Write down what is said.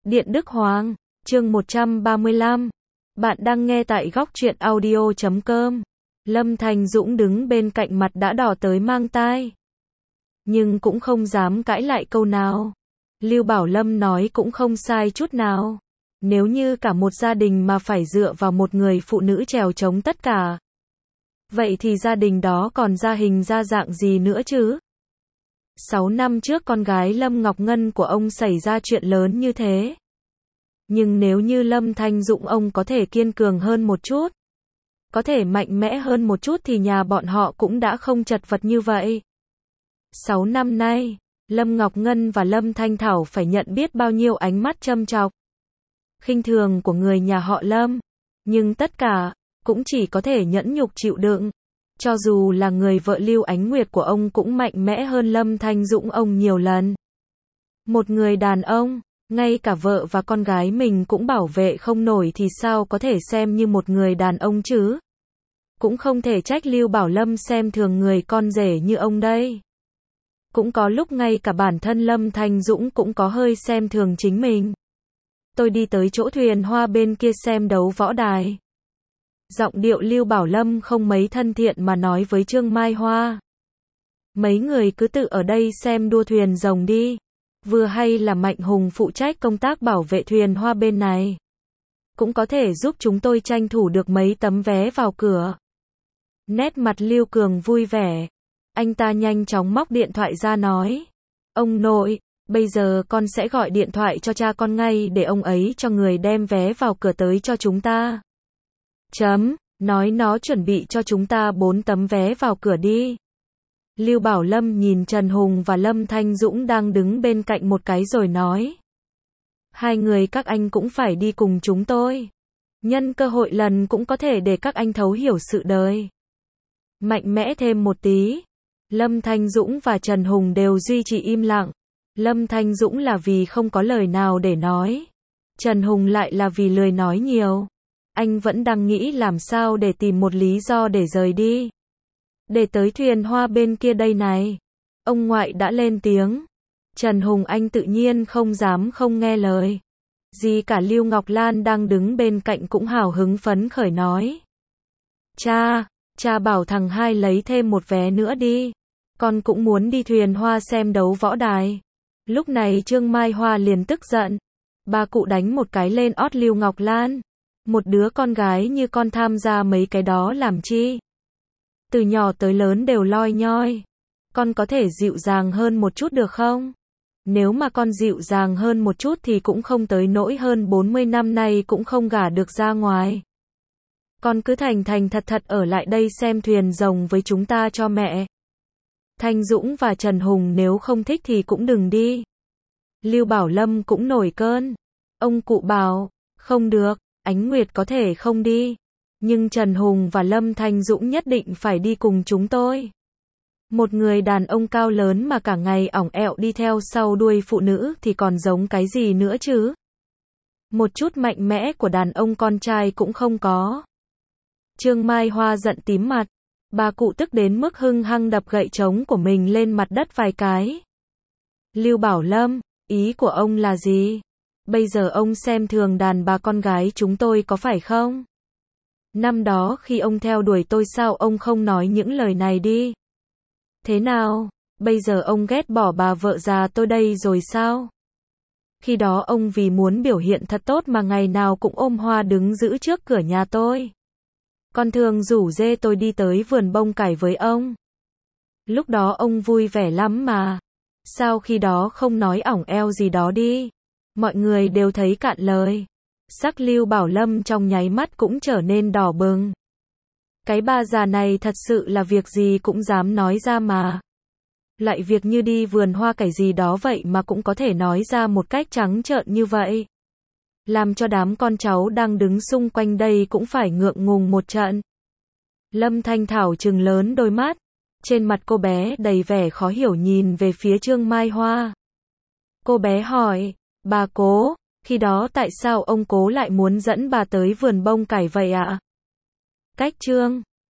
Điện Đức Hoàng, chương 135. Bạn đang nghe tại góc truyện audio.com. Lâm Thành Dũng đứng bên cạnh mặt đã đỏ tới mang tai. Nhưng cũng không dám cãi lại câu nào. Lưu Bảo Lâm nói cũng không sai chút nào. Nếu như cả một gia đình mà phải dựa vào một người phụ nữ trèo chống tất cả, vậy thì gia đình đó còn ra hình ra dạng gì nữa chứ? 6 năm trước con gái Lâm Ngọc Ngân của ông xảy ra chuyện lớn như thế. Nhưng nếu như Lâm Thanh Dũng ông có thể kiên cường hơn một chút, có thể mạnh mẽ hơn một chút thì nhà bọn họ cũng đã không chật vật như vậy. 6 năm nay, Lâm Ngọc Ngân và Lâm Thanh Thảo phải nhận biết bao nhiêu ánh mắt châm chọc, khinh thường của người nhà họ Lâm. Nhưng tất cả, cũng chỉ có thể nhẫn nhục chịu đựng. Cho dù là người vợ Lưu Ánh Nguyệt của ông cũng mạnh mẽ hơn Lâm Thanh Dũng ông nhiều lần. Một người đàn ông, ngay cả vợ và con gái mình cũng bảo vệ không nổi thì sao có thể xem như một người đàn ông chứ? Cũng không thể trách Lưu Bảo Lâm xem thường người con rể như ông đây. Cũng có lúc ngay cả bản thân Lâm Thanh Dũng cũng có hơi xem thường chính mình. Tôi đi tới chỗ thuyền hoa bên kia xem đấu võ đài. Giọng điệu Lưu Bảo Lâm không mấy thân thiện mà nói với Trương Mai Hoa. Mấy người cứ tự ở đây xem đua thuyền rồng đi. Vừa hay là Mạnh Hùng phụ trách công tác bảo vệ thuyền hoa bên này. Cũng có thể giúp chúng tôi tranh thủ được mấy tấm vé vào cửa. Nét mặt Lưu Cường vui vẻ. Anh ta nhanh chóng móc điện thoại ra nói. Ông nội, bây giờ con sẽ gọi điện thoại cho cha con ngay để ông ấy cho người đem vé vào cửa tới cho chúng ta. Nói nó chuẩn bị cho chúng ta 4 tấm vé vào cửa đi. Lưu Bảo Lâm nhìn Trần Hùng và Lâm Thanh Dũng đang đứng bên cạnh một cái rồi nói. Hai người các anh cũng phải đi cùng chúng tôi. Nhân cơ hội lần cũng có thể để các anh thấu hiểu sự đời. Mạnh mẽ thêm một tí. Lâm Thanh Dũng và Trần Hùng đều duy trì im lặng. Lâm Thanh Dũng là vì không có lời nào để nói. Trần Hùng lại là vì lười nói nhiều. Anh vẫn đang nghĩ làm sao để tìm một lý do để rời đi. Để tới thuyền hoa bên kia đây này. Ông ngoại đã lên tiếng. Trần Hùng anh tự nhiên không dám không nghe lời. Gì cả Lưu Ngọc Lan đang đứng bên cạnh cũng hào hứng phấn khởi nói. Cha bảo thằng hai lấy thêm một vé nữa đi. Con cũng muốn đi thuyền hoa xem đấu võ đài. Lúc này Trương Mai Hoa liền tức giận. Bà cụ đánh một cái lên ót Lưu Ngọc Lan. Một đứa con gái như con tham gia mấy cái đó làm chi? Từ nhỏ tới lớn đều loi nhoi. Con có thể dịu dàng hơn một chút được không? Nếu mà con dịu dàng hơn một chút thì cũng không tới nỗi hơn 40 năm nay cũng không gả được ra ngoài. Con cứ thành thật ở lại đây xem thuyền rồng với chúng ta cho mẹ. Thanh Dũng và Trần Hùng nếu không thích thì cũng đừng đi. Lưu Bảo Lâm cũng nổi cơn. Ông cụ bảo, không được, Ánh Nguyệt có thể không đi. Nhưng Trần Hùng và Lâm Thanh Dũng nhất định phải đi cùng chúng tôi. Một người đàn ông cao lớn mà cả ngày ỏng ẹo đi theo sau đuôi phụ nữ thì còn giống cái gì nữa chứ? Một chút mạnh mẽ của đàn ông con trai cũng không có. Trương Mai Hoa giận tím mặt. Bà cụ tức đến mức hung hăng đập gậy trống của mình lên mặt đất vài cái. Lưu Bảo Lâm, ý của ông là gì? Bây giờ ông xem thường đàn bà con gái chúng tôi có phải không? Năm đó khi ông theo đuổi tôi sao ông không nói những lời này đi? Thế nào? Bây giờ ông ghét bỏ bà vợ già tôi đây rồi sao? Khi đó ông vì muốn biểu hiện thật tốt mà ngày nào cũng ôm hoa đứng giữ trước cửa nhà tôi. Còn thường rủ dê tôi đi tới vườn bông cải với ông. Lúc đó ông vui vẻ lắm mà. Sao khi đó không nói ỏng eo gì đó đi? Mọi người đều thấy cạn lời. Sắc Lưu Bảo Lâm trong nháy mắt cũng trở nên đỏ bừng. Cái bà già này thật sự là việc gì cũng dám nói ra mà. Lại việc như đi vườn hoa cải gì đó vậy mà cũng có thể nói ra một cách trắng trợn như vậy. Làm cho đám con cháu đang đứng xung quanh đây cũng phải ngượng ngùng một trận. Lâm Thanh Thảo trừng lớn đôi mắt. Trên mặt cô bé đầy vẻ khó hiểu nhìn về phía Trương Mai Hoa. Cô bé hỏi, bà Cố, khi đó tại sao ông Cố lại muốn dẫn bà tới vườn bông cải vậy ạ? Cách Trương